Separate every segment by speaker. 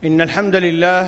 Speaker 1: إن الحمد لله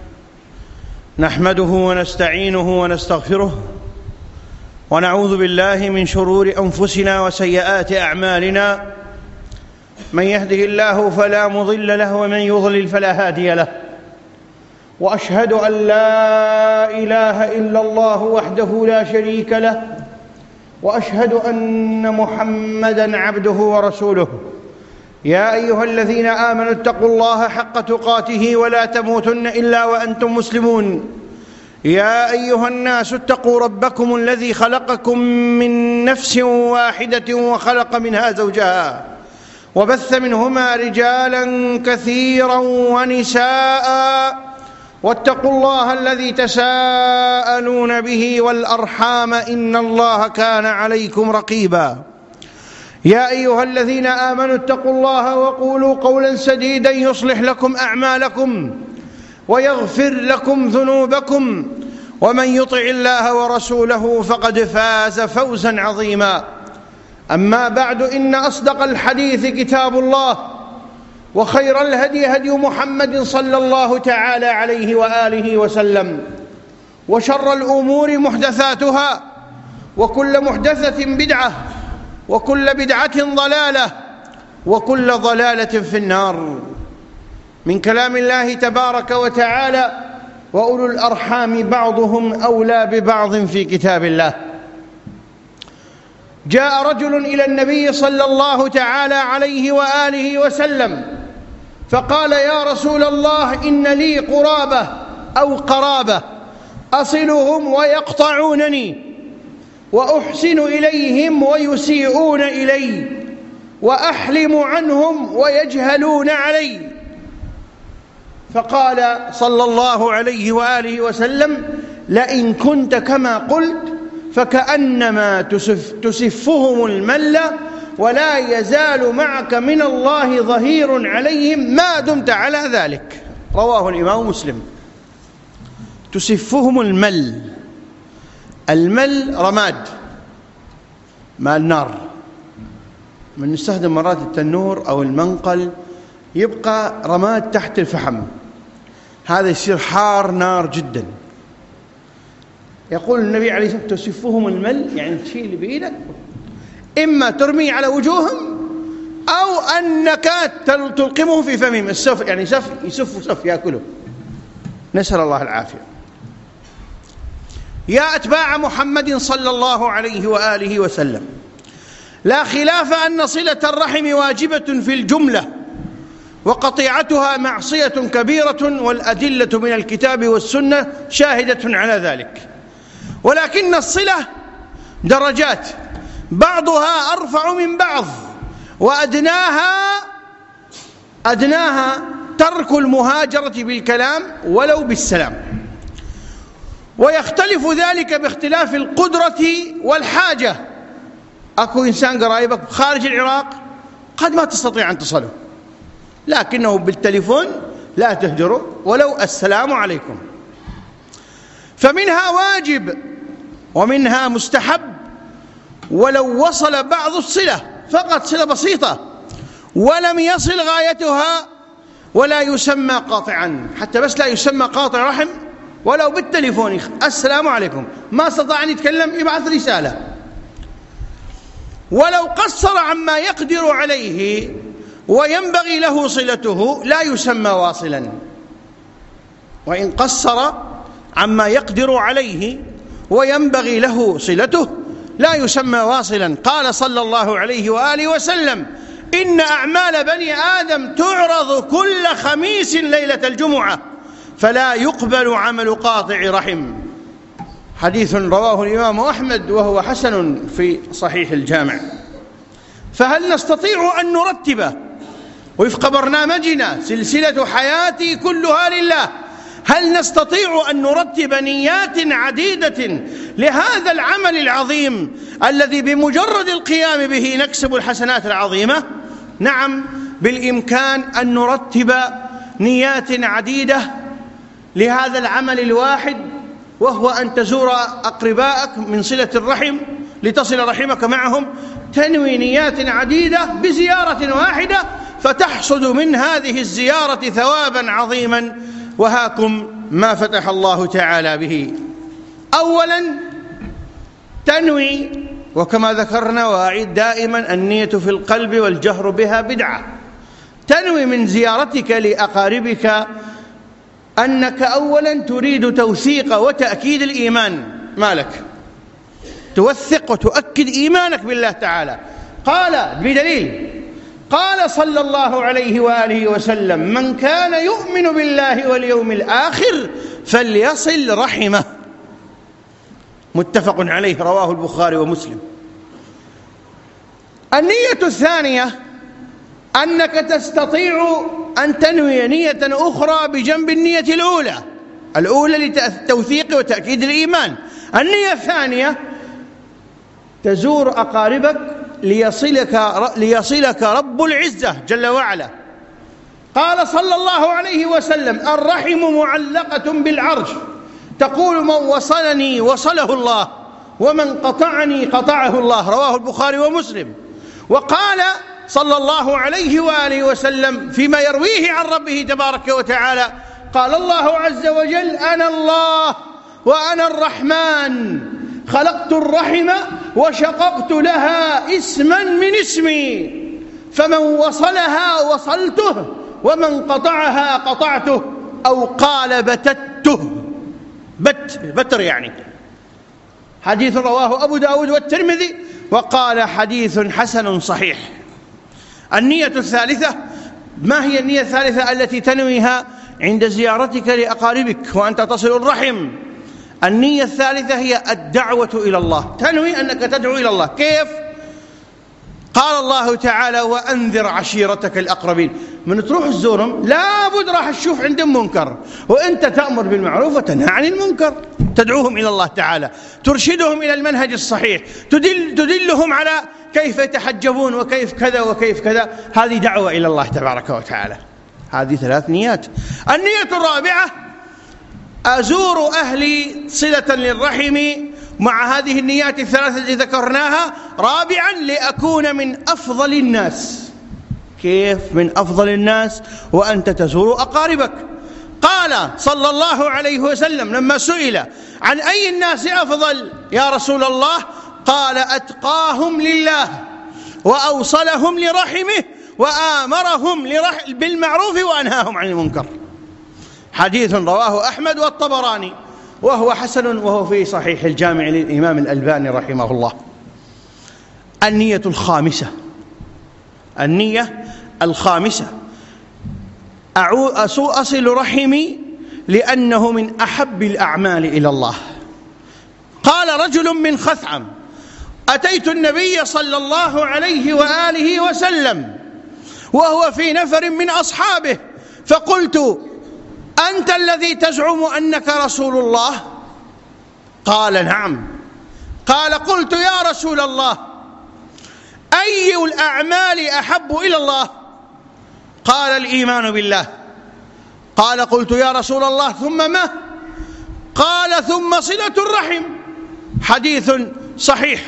Speaker 1: نحمده ونستعينه ونستغفره ونعوذ بالله من شرور أنفسنا وسيئات أعمالنا. من يهده الله فلا مضل له ومن يضلل فلا هادي له، وأشهد أن لا إله إلا الله وحده لا شريك له، وأشهد أن محمدًا عبده ورسوله. يا أيها الذين آمنوا اتقوا الله حق تقاته ولا تموتن إلا وأنتم مسلمون. يا أيها الناس اتقوا ربكم الذي خلقكم من نفس واحدة وخلق منها زوجها وبث منهما رجالا كثيرا ونساء، واتقوا الله الذي تساءلون به والأرحام إن الله كان عليكم رقيبا. يا أيها الذين آمنوا اتقوا الله وقولوا قولا سديدا يصلح لكم أعمالكم ويغفر لكم ذنوبكم، ومن يطع الله ورسوله فقد فاز فوزا عظيما. أما بعد، إن أصدق الحديث كتاب الله، وخير الهدي هدي محمد صلى الله تعالى عليه وآله وسلم، وشر الأمور محدثاتها، وكل محدثة بدعة، وكل بدعة ضلالة، وكل ضلالة في النار. من كلام الله تبارك وتعالى: وأولو الأرحام بعضهم أولى ببعض في كتاب الله. جاء رجل إلى النبي صلى الله تعالى عليه وآله وسلم فقال: يا رسول الله، إن لي قرابة أو قرابة أصلهم ويقطعونني، وأحسن إليهم ويسيئون إلي، وأحلم عنهم ويجهلون علي. فقال صلى الله عليه وآله وسلم: لئن كنت كما قلت فكأنما تسفهم المل، ولا يزال معك من الله ظهير عليهم ما دمت على ذلك. رواه الإمام مسلم. تسفهم المل. المل رماد، ماء النار، من نستخدم مرات التنور أو المنقل يبقى رماد تحت الفحم، هذا يصير حار نار جدا. يقول النبي عليه الصلاة والسلام: تسفهم المل، يعني تشيل بإيدك، إما ترمي على وجوههم أو أنك تلقمه في فمهم. السف يعني يسف يأكله، نسأل الله العافية. يا أتباع محمد صلى الله عليه وآله وسلم، لا خلاف أن صلة الرحم واجبة في الجملة، وقطيعتها معصية كبيرة، والأدلة من الكتاب والسنة شاهدة على ذلك. ولكن الصلة درجات، بعضها أرفع من بعض، وأدناها ترك المهاجرة بالكلام ولو بالسلام. ويختلف ذلك باختلاف القدرة والحاجة. أكو إنسان قريبك خارج العراق قد ما تستطيع أن تصله، لكنه بالتليفون لا تهجره ولو السلام عليكم. فمنها واجب ومنها مستحب، ولو وصل بعض الصلة فقط صلة بسيطة ولم يصل غايتها ولا يسمى قاطعا، حتى بس لا يسمى قاطع رحم، ولو بالتليفون السلام عليكم، ما استطاع أن يتكلم يبعث رسالة. ولو قصر عما يقدر عليه وينبغي له صلته لا يسمى واصلا. وإن قصر عما يقدر عليه وينبغي له صلته لا يسمى واصلا. قال صلى الله عليه وآله وسلم: إن أعمال بني آدم تعرض كل خميس ليلة الجمعة، فلا يقبل عمل قاطع رحم. حديث رواه الإمام أحمد وهو حسن في صحيح الجامع. فهل نستطيع أن نرتب وفق برنامجنا سلسلة حياتي كلها لله، هل نستطيع أن نرتب نيات عديدة لهذا العمل العظيم الذي بمجرد القيام به نكسب الحسنات العظيمة؟ نعم، بالإمكان أن نرتب نيات عديدة لهذا العمل الواحد، وهو أن تزور أقربائك من صلة الرحم لتصل رحمك معهم. تنوي نيات عديدة بزيارة واحدة فتحصد من هذه الزيارة ثوابا عظيما. وهاكم ما فتح الله تعالى به. أولا تنوي، وكما ذكرنا وأعيد دائما، النية في القلب والجهر بها بدعة. تنوي من زيارتك لأقاربك أنك أولا تريد توثيق وتأكيد الإيمان، مالك توثق وتؤكد إيمانك بالله تعالى. قال بدليل، قال صلى الله عليه وآله وسلم: من كان يؤمن بالله واليوم الآخر فليصل رحمه. متفق عليه، رواه البخاري ومسلم. النية الثانية أنك تستطيع أن تنوي نية أخرى بجنب النية الأولى لتوثيق وتأكيد الإيمان. النية الثانية تزور أقاربك ليصلك رب العزة جل وعلا. قال صلى الله عليه وسلم: الرحم معلقة بالعرش، تقول: من وصلني وصله الله، ومن قطعني قطعه الله. رواه البخاري ومسلم. وقال صلى الله عليه وآله وسلم فيما يرويه عن ربه تبارك وتعالى: قال الله عز وجل: أنا الله وأنا الرحمن، خلقت الرحم وشققت لها اسما من اسمي، فمن وصلها وصلته، ومن قطعها قطعته، أو قال بتته. بتر يعني. حديث رواه أبو داود والترمذي، وقال حديث حسن صحيح. النية الثالثة، ما هي النية الثالثة التي تنويها عند زيارتك لأقاربك وأنت تصل الرحم؟ النية الثالثة هي الدعوة إلى الله. تنوي أنك تدعو إلى الله. كيف؟ قال الله تعالى: وأنذر عشيرتك الأقربين. من تروح تزورهم لابد راح تشوف عندهم منكر، وأنت تأمر بالمعروف وتنهى عن المنكر، تدعوهم إلى الله تعالى، ترشدهم إلى المنهج الصحيح، تدلهم على كيف يتحجبون وكيف كذا وكيف كذا. هذه دعوة إلى الله تبارك وتعالى. هذه 3 نيات. النية الرابعة: أزور أهلي صلة للرحم مع هذه النيات الثلاثة التي ذكرناها. رابعا: لأكون من أفضل الناس. كيف من أفضل الناس وأنت تزور أقاربك؟ قال صلى الله عليه وسلم لما سئل: عن أي الناس أفضل يا رسول الله؟ قال: أتقاهم لله، وأوصلهم لرحمه، وآمرهم بالمعروف وأنهاهم عن المنكر. حديث رواه أحمد والطبراني، وهو حسن، وهو في صحيح الجامع للإمام الألباني رحمه الله. النية الخامسة، النية الخامسة: أصل رحمي لأنه من أحب الأعمال إلى الله. قال رجل من خثعم: أتيت النبي صلى الله عليه وآله وسلم وهو في نفر من أصحابه، فقلت: أنت الذي تزعم أنك رسول الله؟ قال: نعم. قال: قلت: يا رسول الله، أي الأعمال أحب إلى الله؟ قال: الإيمان بالله. قال: قلت: يا رسول الله، ثم ما؟ قال: ثم صلة الرحم. حديث صحيح.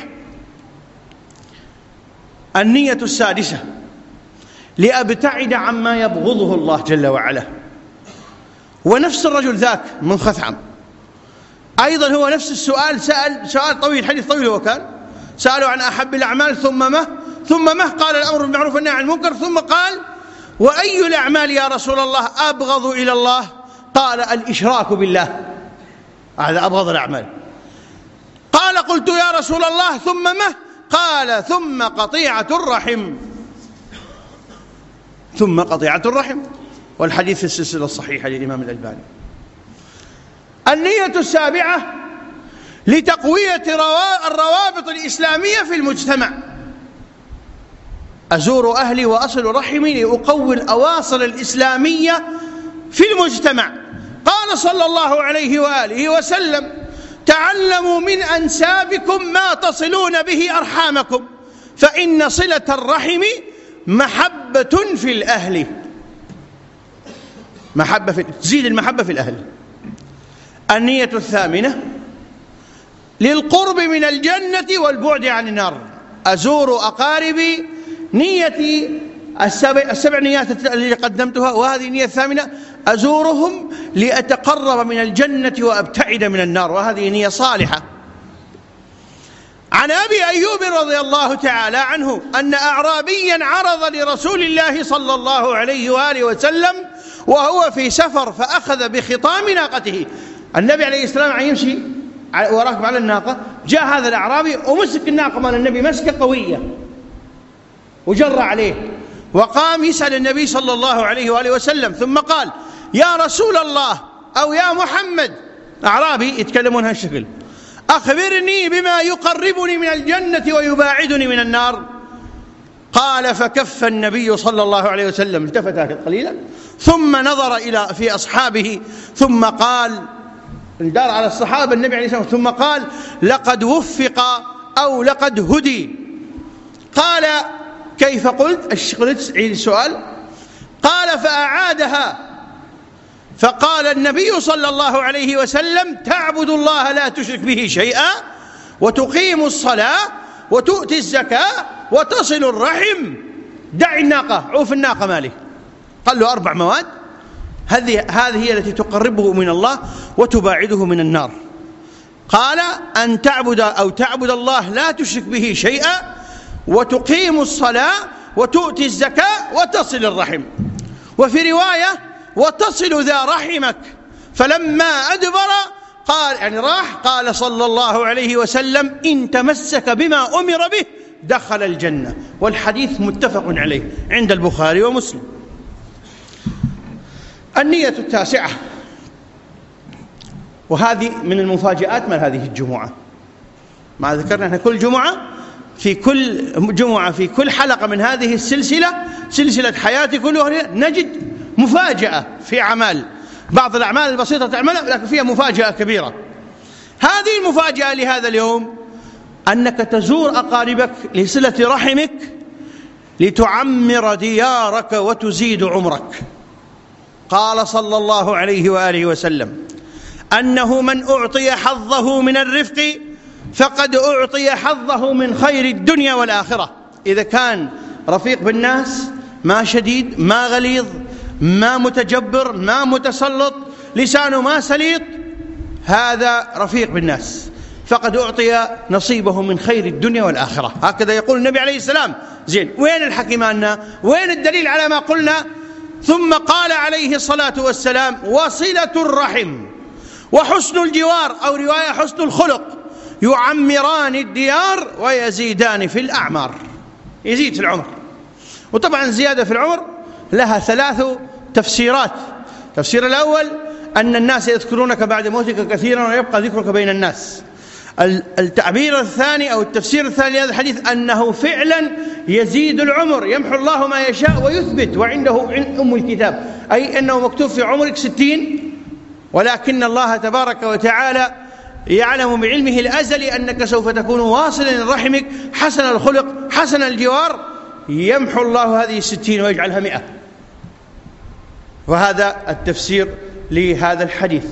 Speaker 1: النية السادسة: لأبتعد عما يبغضه الله جل وعلا. ونفس الرجل ذاك من خثعم أيضا هو نفس السؤال، سؤال طويل، حديث طويل هو كان، سألوا عن أحب الأعمال ثم ما؟ ثم ما؟ قال: الأمر بالمعروف والنهي عن المنكر. ثم قال: وأي الأعمال يا رسول الله أبغض إلى الله؟ قال: الإشراك بالله، هذا أبغض الأعمال. قال: قلت: يا رسول الله، ثم ما؟ قال: ثم قطيعة الرحم. ثم قطيعة الرحم. والحديث في السلسلة الصحيحة للإمام الألباني. النية السابعة: لتقوية الروابط الإسلامية في المجتمع. أزور أهلي وأصل رحمي لأقوي الأواصر الإسلامية في المجتمع. قال صلى الله عليه وآله وسلم: تعلموا من أنسابكم ما تصلون به أرحامكم، فإن صلة الرحم محبة في الأهل. تزيد المحبة في الأهل. النية الثامنة: للقرب من الجنة والبعد عن النار. أزور أقاربي، نيتي السبع نيات التي قدمتها، وهذه النية الثامنة: أزورهم لأتقرب من الجنة وأبتعد من النار، وهذه نية صالحة. عن أبي أيوب رضي الله تعالى عنه أن أعرابيا عرض لرسول الله صلى الله عليه وآله وسلم وهو في سفر فأخذ بخطام ناقته. النبي عليه السلام عم يمشي وراكب على الناقة، جاء هذا الأعرابي ومسك الناقة مال النبي مسكة قوية وجر عليه، وقام يسأل النبي صلى الله عليه وآله وسلم، ثم قال: يا رسول الله أو يا محمد، أعرابي يتكلمون هالشكل، أخبرني بما يقربني من الجنة ويباعدني من النار. قال: فكف النبي صلى الله عليه وسلم، التفت قليلا ثم نظر في أصحابه ثم قال، دار على الصحابة النبي عليه الصلاة والسلام، ثم قال: لقد وفق أو لقد هدي. قال: كيف قلت؟ قلت عيد السؤال. قال: فأعادها، فقال النبي صلى الله عليه وسلم: تعبد الله لا تشرك به شيئا، وتقيم الصلاة، وتؤتي الزكاة، وتصل الرحم. دع الناقة، عوف الناقة مالي. قال له 4 مواد، هذه هي التي تقربه من الله وتباعده من النار. قال: أن تعبد الله لا تشرك به شيئا، وتقيم الصلاة، وتؤتي الزكاة، وتصل الرحم. وفي رواية: وتصل ذا رحمك. فلما أدبر قال، يعني راح، قال صلى الله عليه وسلم: إن تمسك بما أمر به دخل الجنة. والحديث متفق عليه عند البخاري ومسلم. النية التاسعة، وهذه من المفاجآت من هذه الجمعة، ما ذكرنا احنا كل جمعة في كل حلقة من هذه السلسلة، سلسلة حياتي كلها، نجد مفاجأة في أعمال، بعض الأعمال البسيطة تعملها لكن فيها مفاجأة كبيرة. هذه المفاجأة لهذا اليوم أنك تزور أقاربك لصلة رحمك، لتعمر ديارك وتزيد عمرك. قال صلى الله عليه وآله وسلم: أنه من أعطي حظه من الرفق فقد أعطي حظه من خير الدنيا والآخرة. إذا كان رفيق بالناس، ما شديد، ما غليظ، ما متجبر، ما متسلط، لسانه ما سليط، هذا رفيق بالناس، فقد أعطي نصيبه من خير الدنيا والآخرة. هكذا يقول النبي عليه السلام. زين، وين الحكيمان؟ وين الدليل على ما قلنا؟ ثم قال عليه الصلاة والسلام: وصلة الرحم وحسن الجوار، أو رواية حسن الخلق، يعمران الديار ويزيدان في الأعمار. يزيد في العمر. وطبعا زيادة في العمر لها 3 تفسيرات. التفسير الأول: أن الناس يذكرونك بعد موتك كثيرا ويبقى ذكرك بين الناس. التعبير الثاني أو التفسير الثاني لهذا الحديث أنه فعلا يزيد العمر، يمحو الله ما يشاء ويثبت، وعنده أم الكتاب، أي أنه مكتوب في عمرك 60، ولكن الله تبارك وتعالى يعلم بعلمه الأزلي أنك سوف تكون واصلا لرحمك، حسن الخلق، حسن الجوار، يمحو الله هذه 60 ويجعلها 100. وهذا التفسير لهذا الحديث.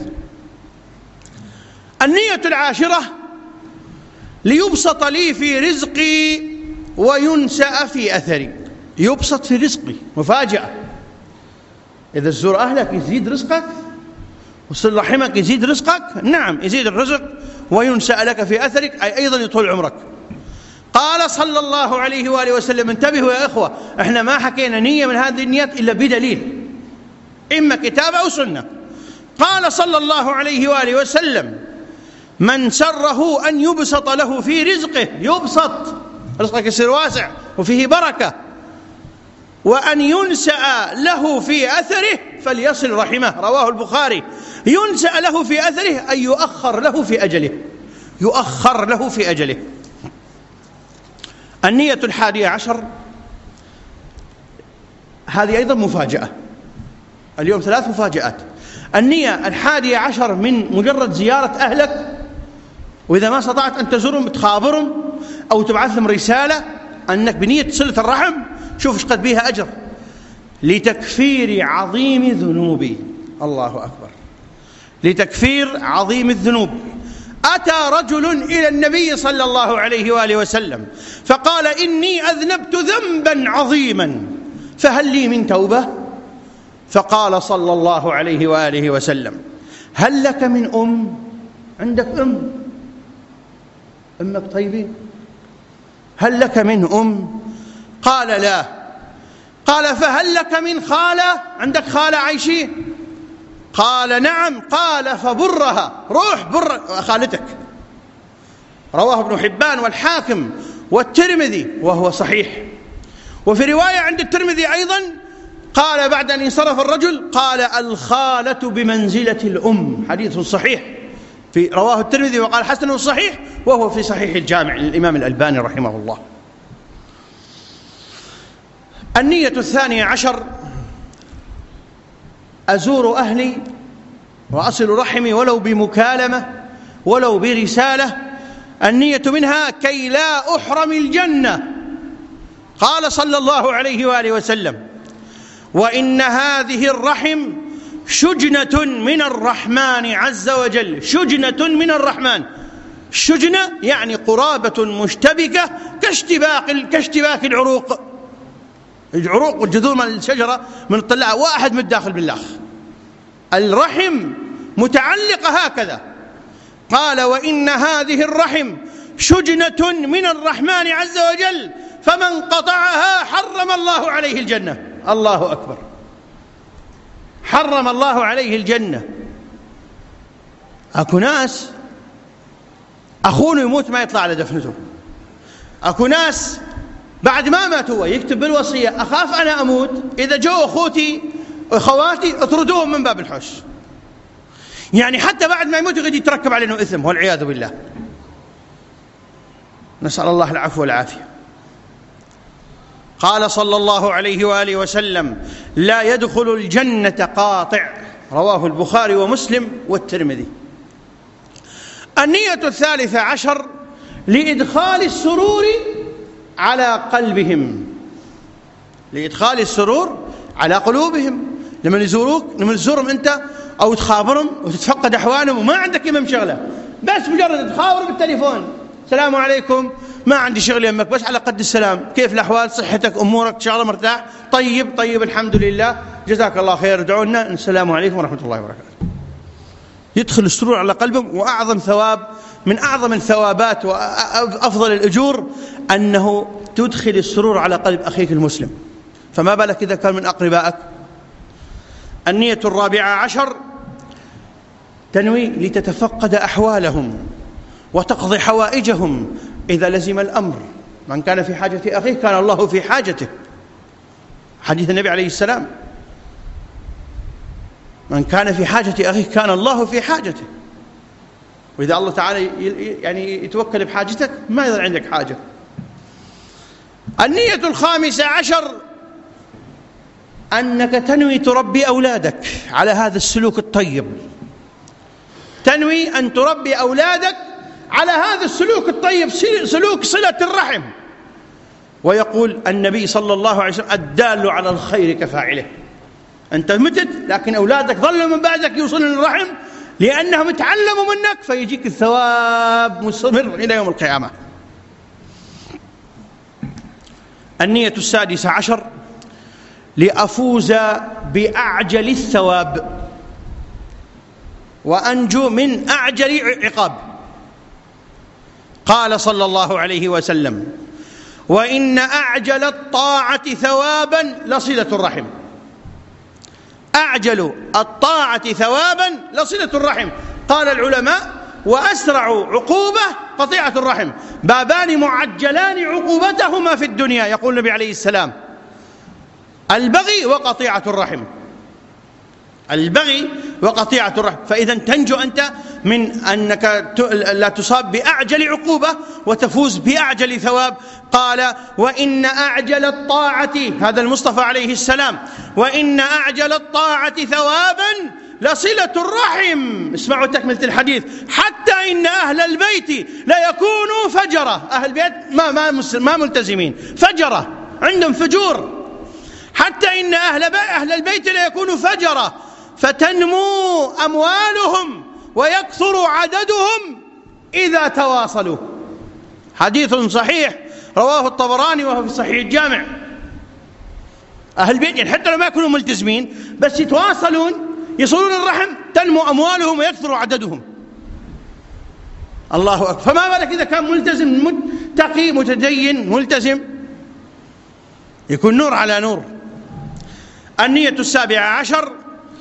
Speaker 1: النية العاشرة: ليبسط لي في رزقي وينسأ في أثري. يبسط في رزقي، مفاجأة. إذا تزور أهلك يزيد رزقك، وصل رحمك يزيد رزقك، نعم يزيد الرزق، وينسأ لك في أثرك، أي أيضا يطول عمرك. قال صلى الله عليه وآله وسلم: انتبهوا يا إخوة، احنا ما حكينا نية من هذه النيات إلا بدليل، إما كتاب أو سنة. قال صلى الله عليه وآله وسلم: من سره أن يبسط له في رزقه، يبسط رزقك يصير واسع وفيه بركة، وأن ينسأ له في أثره فليصل رحمه. رواه البخاري. ينسأ له في أثره أي يؤخر له في أجله، يؤخر له في أجله. النية 11، هذه أيضا مفاجأة. اليوم 3 مفاجآت. النية 11 من مجرد زيارة أهلك، وإذا ما استطعت أن تزورهم تخابرهم أو تبعث لهم رسالة أنك بنية صلة الرحم، شوف ايش قد بيها أجر. لتكفير عظيم ذنوبي. الله أكبر. لتكفير عظيم الذنوب. أتى رجل إلى النبي صلى الله عليه وآله وسلم فقال: إني أذنبت ذنبا عظيما فهل لي من توبة؟ فقال صلى الله عليه وآله وسلم: هل لك من أم؟ عندك أمك طيبين؟ هل لك من أم؟ قال: لا. قال: فهل لك من خالة؟ عندك خالة عايشين؟ قال: نعم. قال: فبرها، روح بر خالتك. رواه ابن حبان والحاكم والترمذي وهو صحيح. وفي رواية عند الترمذي أيضا قال بعد أن انصرف الرجل: قال: الخالة بمنزلة الأم. حديث صحيح رواه الترمذي وقال حسن صحيح، وهو في صحيح الجامع للإمام الألباني رحمه الله. النية 12: أزور أهلي وأصل رحمي ولو بمكالمة ولو برسالة. النية منها كي لا أحرم الجنة. قال صلى الله عليه وآله وسلم: وإن هذه الرحم شجنة من الرحمن عز وجل. شجنة من الرحمن. الشجنة يعني قرابة مشتبكة كاشتباك العروق والجذور من الشجرة من الطلاء، واحد من الداخل بالله. الرحم متعلقة هكذا. قال: وإن هذه الرحم شجنة من الرحمن عز وجل، فمن قطعها حرم الله عليه الجنة. الله أكبر. حرم الله عليه الجنة. أكو ناس أخونه يموت ما يطلع على دفنته. أكو ناس بعد ما مات هو يكتب بالوصية: أخاف أنا أموت، إذا جو أخوتي وأخواتي اطردوهم من باب الحوش. يعني حتى بعد ما يموت يقعد يتركب علينا إثم والعياذ بالله. نسأل الله العفو والعافية. قال صلى الله عليه وآله وسلم: لا يدخل الجنة قاطع. رواه البخاري ومسلم والترمذي. النية 13: لإدخال السرور على قلبهم. لإدخال السرور على قلوبهم. لما تزورهم أنت أو تخابرهم وتتفقد أحوالهم وما عندك يمم شغلة، بس مجرد تخابر بالتليفون: السلام عليكم، ما عندي شغل يمك، بس على قد السلام، كيف الأحوال، صحتك، أمورك، شغلة، مرتاح، طيب الحمد لله، جزاك الله خير، ادعوا لنا، السلام عليكم ورحمة الله وبركاته. يدخل السرور على قلبهم. وأعظم ثواب من أعظم الثوابات وأفضل الأجور أنه تدخل السرور على قلب أخيك المسلم، فما بالك إذا كان من أقربائك. النية 14: تنوي لتتفقد أحوالهم وتقضي حوائجهم إذا لزم الأمر. من كان في حاجة أخيه كان الله في حاجته. حديث النبي عليه السلام: من كان في حاجة أخيه كان الله في حاجته. وإذا الله تعالى يعني يتوكل بحاجتك ما يظل عندك حاجة. النية 15: أنك تنوي تربي أولادك على هذا السلوك الطيب. تنوي أن تربي أولادك على هذا السلوك الطيب، سلوك صلة الرحم. ويقول النبي صلى الله عليه وسلم: الدال على الخير كفاعله. أنت متت لكن أولادك ظلوا من بعدك يوصلون الرحم لأنهم تعلموا منك، فيجيك الثواب مستمر إلى يوم القيامة. النية 16: لأفوز بأعجل الثواب وأنجو من أعجل عقاب. قال صلى الله عليه وسلم: وإن أعجل الطاعة ثوابا لصلة الرحم. أعجل الطاعة ثوابا لصلة الرحم. قال العلماء: وأسرع عقوبة قطيعة الرحم. بابان معجلان عقوبتهما في الدنيا، يقول النبي عليه السلام: البغي وقطيعة الرحم. البغي وقطيعة الرحم. فإذا تنجو أنت من أنك لا تصاب بأعجل عقوبة وتفوز بأعجل ثواب. قال: وإن أعجل الطاعة، هذا المصطفى عليه السلام، وإن أعجل الطاعة ثوابا لصلة الرحم. اسمعوا تكملة الحديث: حتى إن أهل البيت لا يكونوا فجرة. أهل البيت ما ملتزمين، فجرة، عندهم فجور. حتى إن أهل البيت لا يكونوا فجرة، فتنمو أموالهم ويكثر عددهم إذا تواصلوا. حديث صحيح رواه الطبراني وهو في صحيح الجامع. أهل البيت يعني حتى لو ما يكونوا ملتزمين بس يتواصلون يصلون الرحم تنمو أموالهم ويكثر عددهم. الله أكبر. فما بالك إذا كان ملتزم متقي متدين ملتزم، يكون نور على نور. النية 17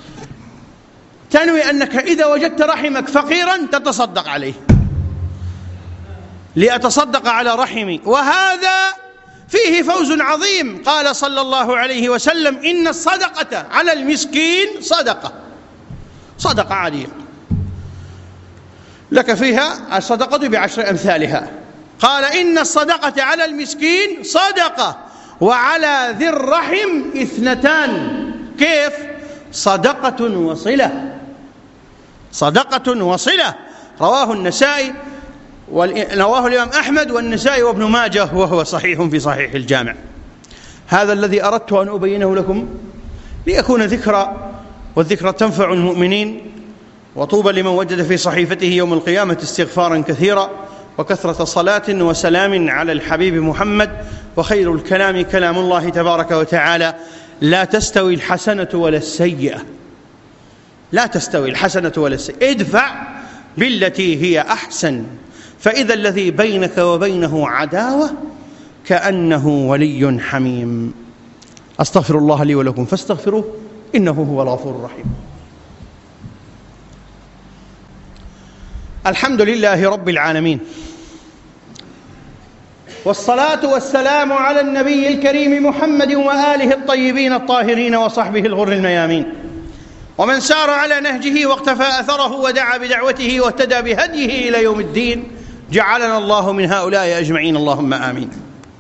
Speaker 1: تنوي أنك إذا وجدت رحمك فقيرا تتصدق عليه، لأتصدق على رحمي، وهذا فيه فوز عظيم. قال صلى الله عليه وسلم: إن الصدقة على المسكين صدقة عادية لك فيها الصدقة ب10 أمثالها. قال: إن الصدقة على المسكين صدقة وعلى ذي الرحم 2. كيف؟ صدقة وصلة. رواه النسائي رواه الإمام أحمد والنسائي وابن ماجه وهو صحيح في صحيح الجامع. هذا الذي أردت أن أبينه لكم ليكون ذكرى، والذكرى تنفع المؤمنين. وطوبى لمن وجد في صحيفته يوم القيامة استغفارا كثيرا وكثرة صلاة وسلام على الحبيب محمد. وخير الكلام كلام الله تبارك وتعالى: لا تستوي الحسنة ولا السيئة. ادفع بالتي هي أحسن، فإذا الذي بينك وبينه عداوة كأنه ولي حميم. أستغفر الله لي ولكم فاستغفروه إنه هو الغفور الرحيم. الحمد لله رب العالمين، والصلاة والسلام على النبي الكريم محمد وآله الطيبين الطاهرين وصحبه الغر الميامين، ومن سار على نهجه واقتفى أثره ودعا بدعوته واهتدى بهديه إلى يوم الدين. جعلنا الله من هؤلاء أجمعين، اللهم آمين.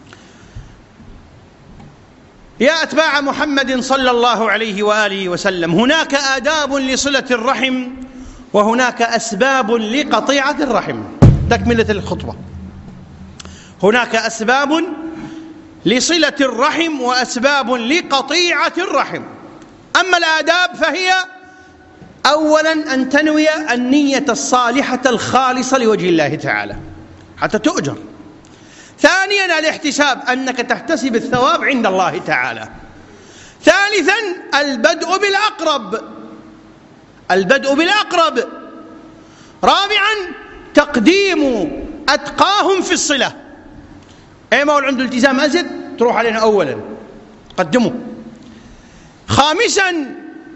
Speaker 1: يا أتباع محمد صلى الله عليه وآله وسلم، هناك آداب لصلة الرحم وهناك أسباب لقطيعة الرحم. تكملة الخطبة. هناك أسباب لصلة الرحم وأسباب لقطيعة الرحم. أما الآداب فهي: أولا أن تنوي النية الصالحة الخالصة لوجه الله تعالى حتى تؤجر. ثانيا الاحتساب، أنك تحتسب الثواب عند الله تعالى. ثالثا البدء بالأقرب. رابعا تقديم أتقاهم في الصلة. أي مول عنده التزام أزيد تروح علينا أولا قدمه. خامسا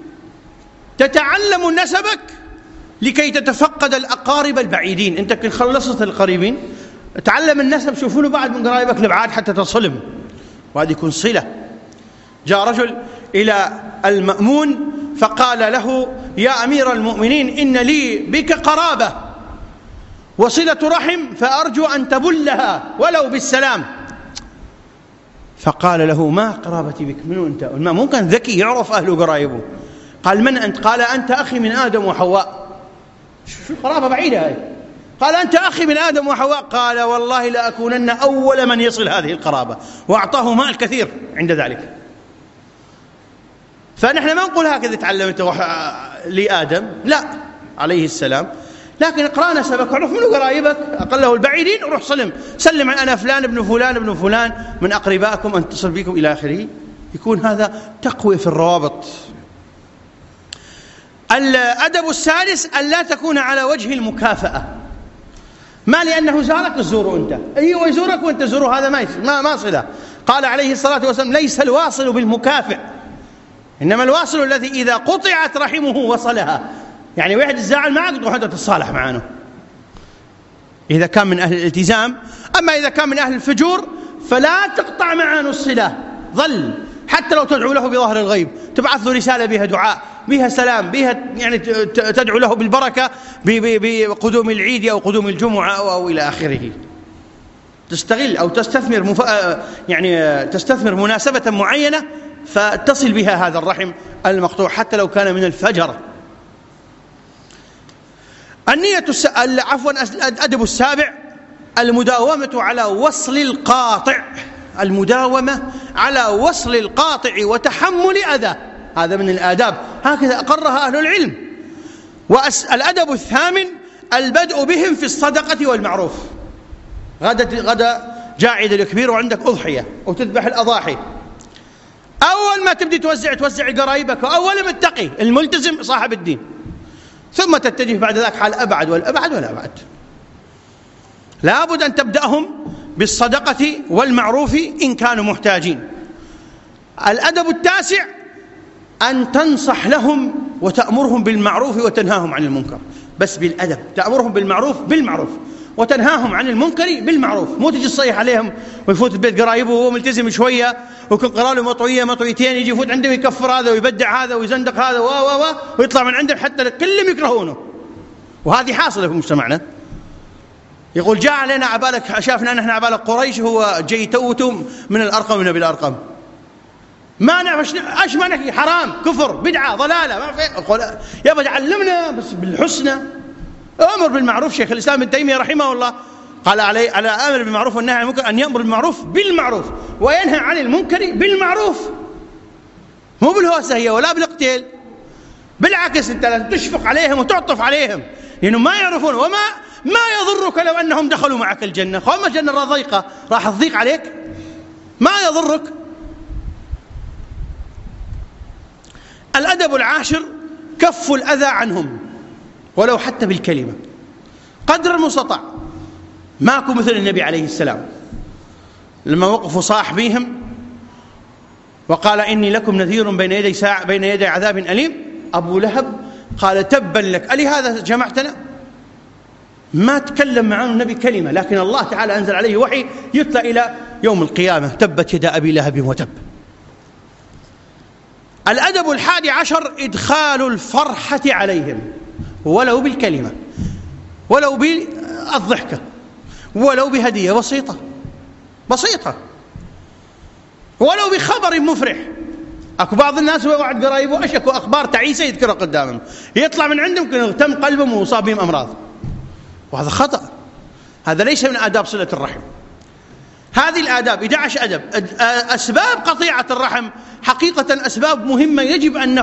Speaker 1: تتعلم نسبك لكي تتفقد الأقارب البعيدين. أنت كن خلصت القريبين تعلم النسب، شوفوا له بعد من قرايبك البعاد حتى تصلهم، وهذه يكون صلة. جاء رجل إلى المأمون فقال له: يا أمير المؤمنين، إن لي بك قرابة وصلة رحم فأرجو أن تبلها ولو بالسلام. فقال له: ما قرابتي بك؟ من أنت؟ المأمون كان ذكي يعرف أهله قرايبه. قال: من أنت؟ قال: أنت أخي من آدم وحواء. شو قرابة بعيدة هاي. قال: أنت أخي من آدم وحواء. قال: والله لأكونن أول من يصل هذه القرابة. وأعطاه مال كثير عند ذلك. فنحن ما نقول هكذا تعلمت لآدم، لا عليه السلام، لكن اقرأ نسبك وعرف منه قرايبك أقله البعيدين وروح سلم عن أنا فلان ابن فلان ابن فلان من أقربائكم أن تصل بكم إلى آخره. يكون هذا تقوية في الروابط. الأدب الثالث أن لا تكون على وجه المكافأة. ما لأنه زارك تزوره أنت، أيوة يزورك وأنت تزوره، هذا ما صلة. قال عليه الصلاة والسلام: ليس الواصل بالمكافئ، إنما الواصل الذي إذا قطعت رحمه وصلها. يعني واحد الزعل معك تروح أنت تتصالح معه إذا كان من أهل الالتزام. أما إذا كان من أهل الفجور فلا تقطع معه الصلة، ظل حتى لو تدعو له بظهر الغيب، تبعث له رسالة بها دعاء بها سلام بها يعني تدعو له بالبركة بقدوم العيد أو قدوم الجمعة أو إلى آخره. تستغل أو تستثمر يعني تستثمر مناسبة معينة فتصل بها هذا الرحم المقطوع حتى لو كان من الفجر. الأدب السابع المداومة على وصل القاطع. المداومة على وصل القاطع وتحمل أذى، هذا من الآداب، هكذا أقرها أهل العلم. والأدب الثامن البدء بهم في الصدقة والمعروف. غدا جاء عيد الكبير وعندك أضحية وتذبح الأضاحي، أول أول ما تبدي توزع قرايبك، وأول متقي الملتزم صاحب الدين، ثم تتجه بعد ذلك حال أبعد والأبعد والأبعد. لابد أن تبدأهم بالصدقة والمعروف إن كانوا محتاجين. الأدب التاسع أن تنصح لهم وتأمرهم بالمعروف وتنهاهم عن المنكر، بس بالأدب، تأمرهم بالمعروف وتنهاهم عن المنكر بالمعروف. مو تجي تصيح عليهم ويفوت البيت قرايبه وهو ملتزم شوية ويكون قرأ له مطويتين، يجي يفوت عنده ويكفر هذا ويبدع هذا ويزندق هذا ويطلع من عنده حتى كلهم يكرهونه. وهذه حاصلة في مجتمعنا. يقول جاء علينا عبالك، شافنا نحن عبالك قريش، هو جاي توتم من الأرقم من بالأرقم، ما نعرف ايش معنى حرام كفر بدعة ضلالة ما في. يقول يابا علمنا بس بالحسنى، أمر بالمعروف. شيخ الإسلام ابن تيمية رحمه الله قال على الأمر بالمعروف والنهي عن المنكر أن يأمر بالمعروف بالمعروف وينهى عن المنكر بالمعروف، مو بالهوسة هي ولا بالقتال. بالعكس أنت لازم تشفق عليهم وتعطف عليهم لأنهم ما يعرفون. ما يضرك لو أنهم دخلوا معك الجنة، خلوا الجنة ضيقة راح تضيق عليك، ما يضرك. الأدب العاشر كف الأذى عنهم ولو حتى بالكلمة قدر المستطاع. ماكو مثل النبي عليه السلام لما وقفوا صاح بيهم وقال إني لكم نذير بين يدي عذاب أليم. أبو لهب قال تبا لك، ألي هذا جمعتنا؟ ما تكلم معه النبي كلمة، لكن الله تعالى أنزل عليه وحي يتلى إلى يوم القيامة، تبت يدا أبي لهب وتب. الأدب الحادي عشر إدخال الفرحة عليهم ولو بالكلمة، ولو بالضحكة، ولو بهدية بسيطة، ولو بخبر مفرح. أكو بعض الناس وقعد قرايبه أشكو أخبار تعيسة يذكرها قدامهم، يطلع من عندهم كأنه تم قلبهم وصاب بهم أمراض، وهذا خطأ. هذا ليس من آداب صلة الرحم. هذه الآداب 11 أدب. أسباب قطيعة الرحم حقيقة أسباب مهمة يجب أن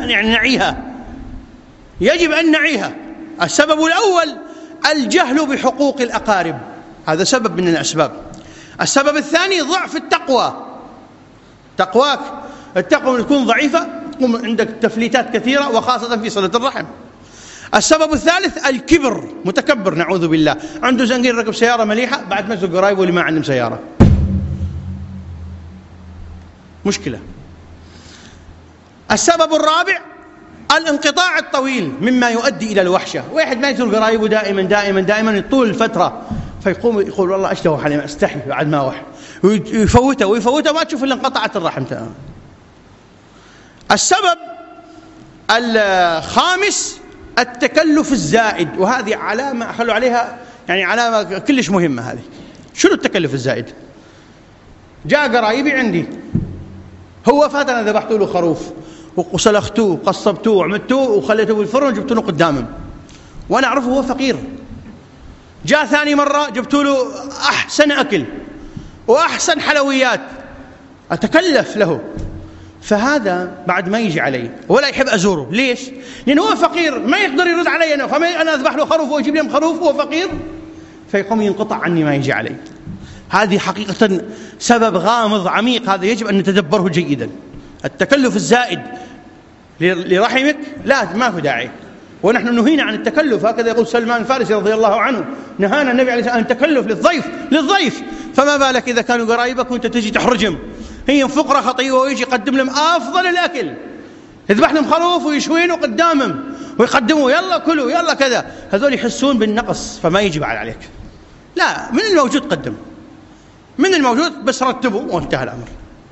Speaker 1: نعيها. السبب الأول الجهل بحقوق الأقارب، هذا سبب من الأسباب. السبب الثاني ضعف التقوى، تقواك التقوى تكون ضعيفة تكون عندك تفليتات كثيرة وخاصة في صلة الرحم. السبب الثالث الكبر، متكبر نعوذ بالله، عنده زنقين ركب سيارة مليحة بعد ما يسوق قرايبه اللي ما عندهم سيارة، مشكلة. السبب الرابع الانقطاع الطويل مما يؤدي إلى الوحشة. واحد ما يزور قرايبه دائما طول الفترة، فيقوم يقول والله أشتهوا حالي استحي بعد ما وح، ويفوته ما تشوف إلا انقطعت الرحم تماما. السبب الخامس التكلف الزائد، وهذه علامة خلوا عليها يعني علامة كلش مهمة. هذه شنو التكلف الزائد؟ جاء قرايبي عندي، هو فات أنا ذبحت له خروف وسلختوه وقصبتوه وعملتوه وخليته بالفرن وجبت له قدامهم، وأنا أعرفه هو فقير. جاء ثاني مرة جبت له أحسن أكل وأحسن حلويات، أتكلف له. فهذا بعد ما يجي علي ولا يحب أزوره. ليش؟ لأنه هو فقير ما يقدر يرد علي أنا أذبح له خروف ويجيب لي خروف وهو فقير، فيقوم ينقطع عني ما يجي علي. هذه حقيقة سبب غامض عميق، هذا يجب أن نتدبره جيدا. التكلف الزائد لرحمك لا ما في داعي، ونحن نهينا عن التكلف. هكذا يقول سلمان الفارسي رضي الله عنه، نهانا النبي عليه الصلاة والسلام عن التكلف للضيف. فما بالك إذا كانوا قرايبك وأنت تجي تحرجهم، هي فقرة خطيئة ويجي يقدم لهم أفضل الأكل، يذبح لهم خروف ويشوينه قدامهم ويقدموا يلا كلوا يلا كذا، هذول يحسون بالنقص فما يجب عليك. لا، من الموجود قدم، من الموجود بس رتبه وانتهى الأمر.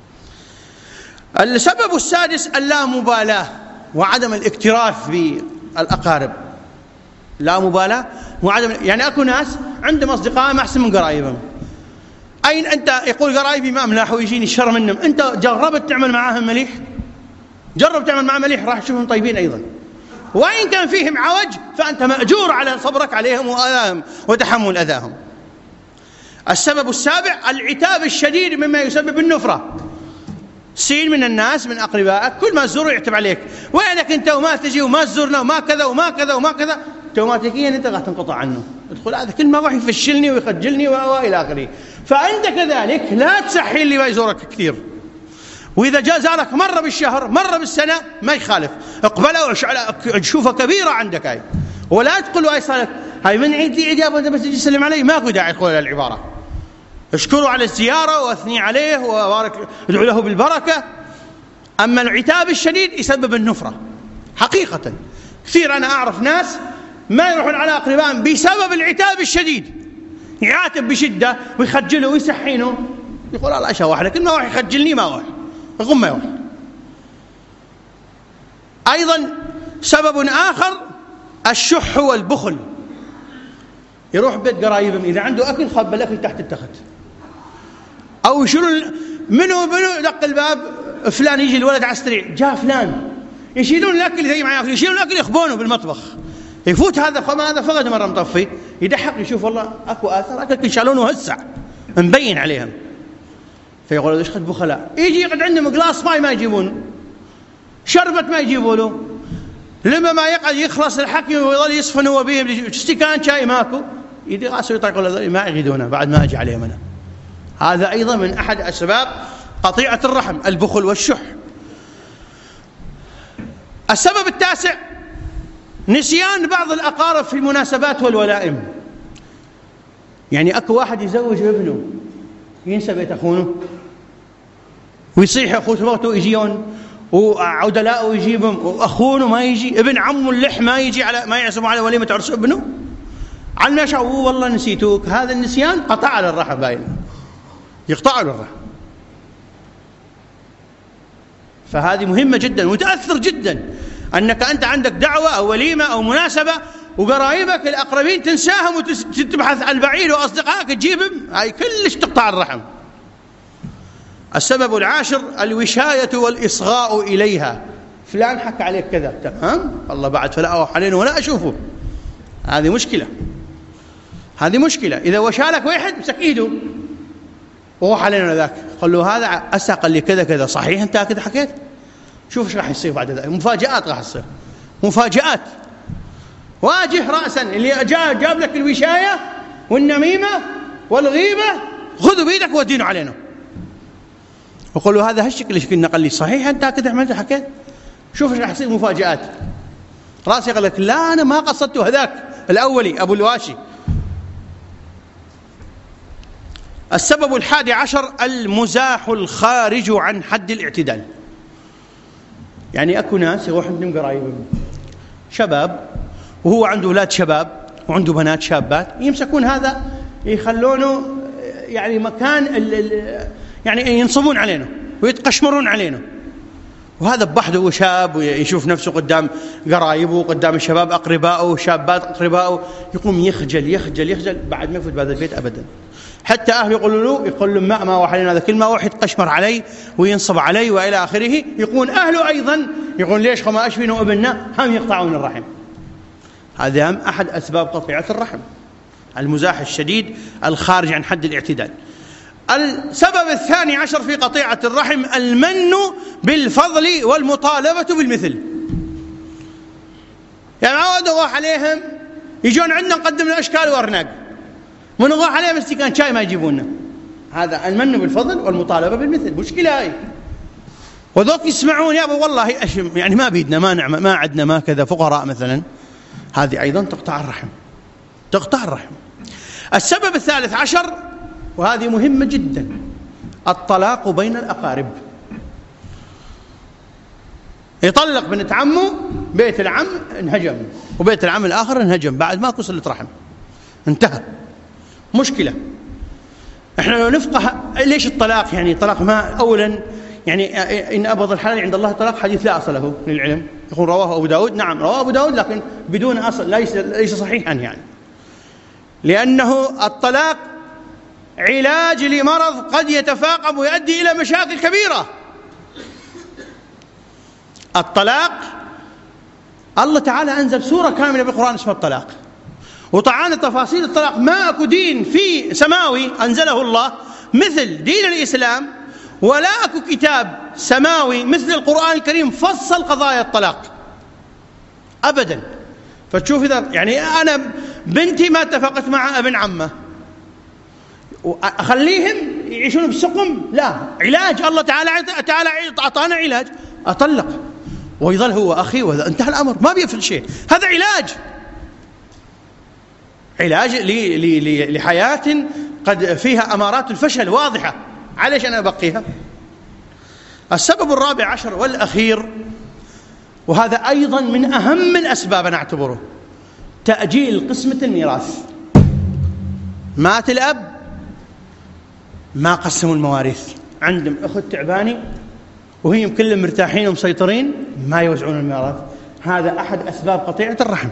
Speaker 1: السبب السادس اللامبالاة وعدم الاكتراث بالأقارب. لا مبالاة وعدم، يعني أكو ناس عندهم أصدقاء ما أحسن من قرايبهم. أين أنت؟ يقول قرايبي ما أملاح ويجيني الشر منهم. أنت جربت تعمل معاهم مليح؟ جرب تعمل معاهم مليح راح تشوفهم طيبين أيضا، وإن كان فيهم عوج فأنت مأجور على صبرك عليهم وأذاهم وتحمل أذاهم. السبب السابع العتاب الشديد مما يسبب النفرة. سين من الناس من أقربائك كل ما تزوره يعتب عليك، وينك أنت وما تجي وما تزورنا وما كذا وما كذا وما كذا، اوتوماتيكيا أنت راح تنقطع عنه. تدخل هذا كل ما راح يفشلني ويخجلني وإلى آخره. فأنت كذلك لا تسحي اللي ما يزورك كثير، وإذا جاء زارك مرة بالشهر مرة بالسنة ما يخالف، اقبله شوفها كبيرة عندك هاي، ولا تقول أي صالك هاي من عيد لي عيد يا أبو بس تجي تسلم علي، ماكو داعي تقول العبارة. اشكره على الزيارة واثني عليه وبارك ادعو له بالبركة. أما العتاب الشديد يسبب النفرة حقيقة. كثير أنا أعرف ناس ما يروحون على أقربائهم بسبب العتاب الشديد، يعاتب بشدة ويخجله ويسحينه، يقول الله أشوح لك ما واحد يخجلني ما واحد يقوم ما واحد. أيضا سبب آخر الشح والبخل. يروح بيت قرايبهم إذا عنده أكل خب الأكل تحت التخت، أو يشيلون منو دق الباب فلان يجي الولد على السريع جاء فلان، يشيلون الأكل زي ما ياكل، يشيلون الأكل يخبونه بالمطبخ، يفوت هذا فقد مرة مطفي يدحق يشوف والله أكو آثار أكل شالونه هسع مبين عليهم، فيقول ايش قد بخلاء. يجي يقعد عندهم قلاص ماي ما يجيبونه، شربت ما يجيبوا له، لما ما يقعد يخلص الحكي ويظل يصفن هو بهم استكان شاي ماكو، يدي راسه يطلق ما يغيدونه بعد ما اجي عليهم انا. هذا ايضا من احد اسباب قطيعة الرحم، البخل والشح. السبب التاسع نسيان بعض الاقارب في المناسبات والولائم. يعني اكو واحد يزوج ابنه ينسى بيت اخونه ويصيح اخوه موته يجيون وعدلاءه يجيبهم، واخونه ما يجي، ابن عمه اللح ما يجي على ما يعزموا على وليمه عرس ابنه، على ما شاء والله نسيتوك. هذا النسيان قطع على الرحم، باين يقطع له الرحم. فهذه مهمه جدا وتاثر جدا، انك انت عندك دعوه او وليمه او مناسبه وقرايبك الاقربين تنساهم وتبحث عن البعيد واصدقائك تجيبهم، هاي كلش تقطع الرحم. السبب العاشر الوشاية والإصغاء إليها. فلان حكى عليك كذا، تمام الله بعد فلا أروح علينا ولا أشوفه، هذه مشكلة، هذه مشكلة. إذا وشالك واحد مسك إيده وروح علينا ذاك، قال له هذا أسا قال لي كذا كذا، صحيح أنت كذا حكيت؟ شوف ايش راح يصير بعد ذلك، مفاجآت راح تصير، مفاجآت. واجه رأسا اللي جاب لك الوشاية والنميمة والغيبة، خذوا بيدك ودينه علينا، وقالوا هذا هالشكل اللي شكلنا، قال لي صحيح أنت كذا عملت حكيت؟ شوف ايش راح يصير مفاجآت. راسي قال لك لا أنا ما قصدته، هذاك الأولي أبو الواشي. السبب الحادي عشر المزاح الخارج عن حد الاعتدال. يعني أكو ناس يروح عندهم قرايبهم شباب وهو عنده أولاد شباب وعنده بنات شابات، يمسكون هذا يخلونه يعني مكان يعني ينصبون علينا ويتقشمرون علينا، وهذا بوحده هو شاب ويشوف نفسه قدام قرايبه قدام الشباب أقربائه وشابات أقربائه، يقوم يخجل يخجل يخجل، بعد ما يفوت بهذا البيت أبدا. حتى أهله يقول له ما واحد هذا كل ما واحد يتقشمر علي وينصب علي وإلى آخره، يقول أهله أيضا يقول ليش ما أشفينه ابننا، هم يقطعون الرحم. هذا هم أحد أسباب قطيعة الرحم، المزاح الشديد الخارج عن حد الاعتدال. السبب الثاني عشر في قطيعة الرحم المن بالفضل والمطالبة بالمثل. يعني عود نروح عليهم يجون عندنا نقدم لهم أشكال وأرناق، من نروح عليهم استكان شاي ما يجيبوننا. هذا المن بالفضل والمطالبة بالمثل، مشكلة هاي. وذوك يسمعون يا أبو والله يعني ما بيدنا ما نعمة ما عندنا ما كذا فقراء مثلا، هذه أيضا تقطع الرحم، تقطع الرحم. السبب الثالث عشر وهذه مهمة جدا الطلاق بين الأقارب. يطلق بنت عمه، بيت العم انهجم وبيت العم الآخر انهجم، بعد ماكو صلة رحم، انتهى، مشكلة. احنا لو نفقه ليش الطلاق، يعني الطلاق ما أولا يعني إن أبغض الحلال عند الله الطلاق، حديث لا أصل له للعلم، يقول رواه أبو داود، نعم رواه أبو داود لكن بدون أصل، ليس صحيحا يعني، لأنه الطلاق علاج لمرض قد يتفاقم ويؤدي إلى مشاكل كبيرة. الطلاق الله تعالى أنزل سورة كاملة بالقرآن اسمها الطلاق، وطعان تفاصيل الطلاق. ما أكو دين في سماوي أنزله الله مثل دين الإسلام، ولا أكو كتاب سماوي مثل القرآن الكريم فصل قضايا الطلاق أبدا. فتشوف إذا يعني أنا بنتي ما اتفقت مع ابن عمه، أخليهم يعيشون بسقم، لا، علاج. الله تعالى أعطانا علاج، أطلق ويظل هو أخي وإذا انتهى الأمر، ما بيفعل شيء. هذا علاج لحياة قد فيها أمارات الفشل واضحة، عليش أنا أبقيها؟ السبب الرابع عشر والأخير، وهذا أيضا من أهم الأسباب أنا أعتبره، تأجيل قسمة الميراث. مات الأب ما قسموا المواريث، عندهم أخت تعباني وهي كلهم مرتاحين ومسيطرين، ما يوزعون الميراث. هذا أحد أسباب قطيعة الرحم.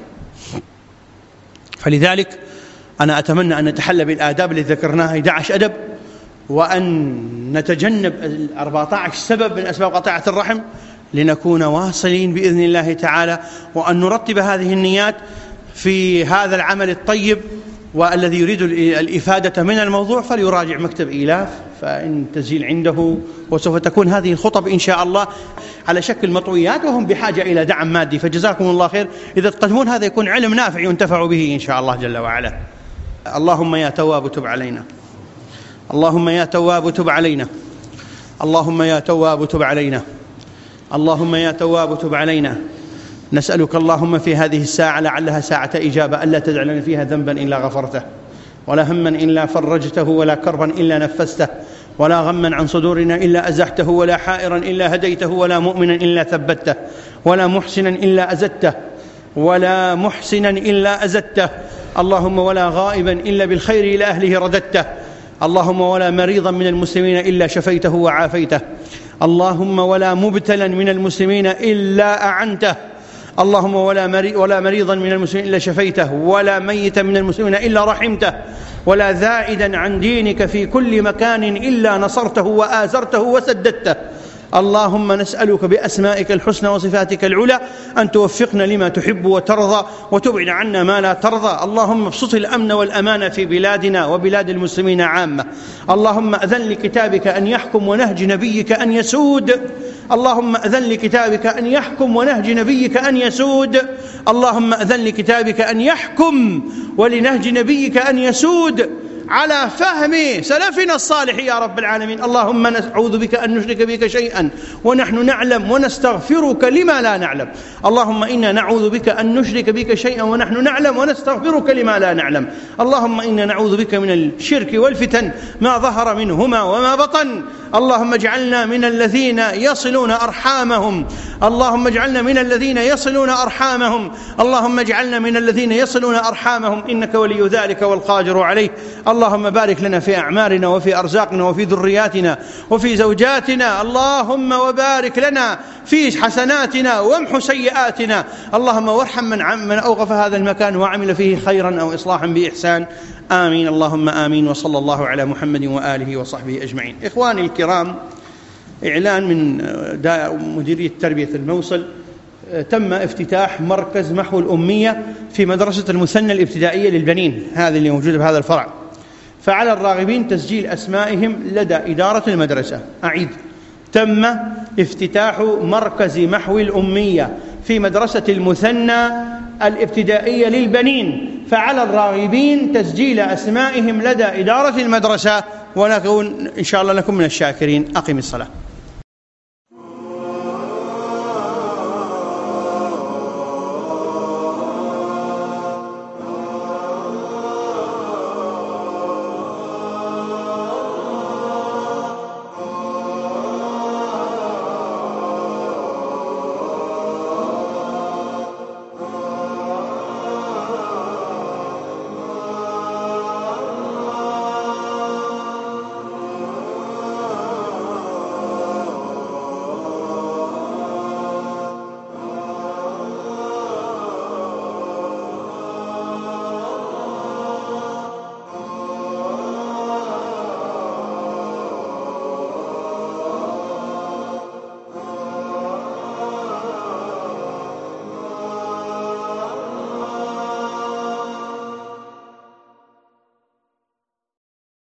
Speaker 1: فلذلك أنا أتمنى أن نتحلى بالآداب اللي ذكرناها، 11 أدب، وأن نتجنب 14 سبب من أسباب قطيعة الرحم، لنكون واصلين بإذن الله تعالى، وأن نرتب هذه النيات في هذا العمل الطيب. والذي يريد الإفادة من الموضوع فليراجع مكتب إيلاف، فإن تزيل عنده، وسوف تكون هذه الخطب إن شاء الله على شكل مطويات، وهم بحاجة إلى دعم مادي، فجزاكم الله خير إذا تقدمون. هذا يكون علم نافع ينتفع به إن شاء الله جل وعلا. اللهم يا تواب تب علينا، اللهم يا تواب تب علينا، اللهم يا تواب تب علينا، اللهم يا تواب تب علينا. نسألك اللهم في هذه الساعة لعلها ساعة إجابة، ألا تدع لنا فيها ذنبا إلا غفرته، ولا هما إلا فرجته، ولا كربا إلا نفسته، ولا غما عن صدورنا إلا أزحته، ولا حائرا إلا هديته، ولا مؤمنا إلا ثبته، ولا محسنا إلا أزدته، ولا محسنا إلا أزدته. اللهم ولا غائبا إلا بالخير إلى أهله رددته. اللهم ولا مريضا من المسلمين إلا شفيته وعافيته. اللهم ولا مبتلا من المسلمين إلا أعنته. اللهم ولا مريضا من المسلمين إلا شفيته، ولا ميتا من المسلمين إلا رحمته، ولا زائدا عن دينك في كل مكان إلا نصرته وآزرته وسددته. اللهم نسألك بأسمائك الحسنى وصفاتك العلى أن توفقنا لما تحب وترضى، وتبعد عنا ما لا ترضى. اللهم ابسط الأمن والأمان في بلادنا وبلاد المسلمين عامة. اللهم أذن لكتابك أن يحكم ونهج نبيك أن يسود. اللهم أذن لكتابك أن يحكم ونهج نبيك أن يسود. اللهم أذن لكتابك أن يحكم ولنهج نبيك أن يسود على فهم سلفنا الصالح يا رب العالمين. اللهم نعوذ بك أن نشرك بك شيئا ونحن نعلم، ونستغفرك لما لا نعلم. اللهم إنا نعوذ بك أن نشرك بك شيئا ونحن نعلم، ونستغفرك لما لا نعلم. اللهم إنا نعوذ بك من الشرك والفتن ما ظهر منهما وما بطن. اللهم اجعلنا من الذين يصلون أرحامهم، اللهم اجعلنا من الذين يصلون أرحامهم، اللهم اجعلنا من الذين يصلون أرحامهم، إنك ولي ذلك والقادر عليه. اللهم بارك لنا في أعمارنا وفي أرزاقنا وفي ذرياتنا وفي زوجاتنا. اللهم وبارك لنا في حسناتنا وامحو سيئاتنا. اللهم وارحم من أوقف هذا المكان وعمل فيه خيرا أو إصلاحا بإحسان. آمين اللهم آمين، وصلى الله على محمد وآله وصحبه أجمعين. إخواني الكرام، إعلان من مديرية تربية الموصل، تم افتتاح مركز محو الأمية في مدرسة المثنى الابتدائية للبنين، هذه اللي موجودة بهذا الفرع. فعلى الراغبين تسجيل أسمائهم لدى إدارة المدرسة. أعيد، تم افتتاح مركز محو الأمية في مدرسة المثنى الابتدائية للبنين، فعلى الراغبين تسجيل أسمائهم لدى إدارة المدرسة، ونكون إن شاء الله لكم من الشاكرين. أقم الصلاة.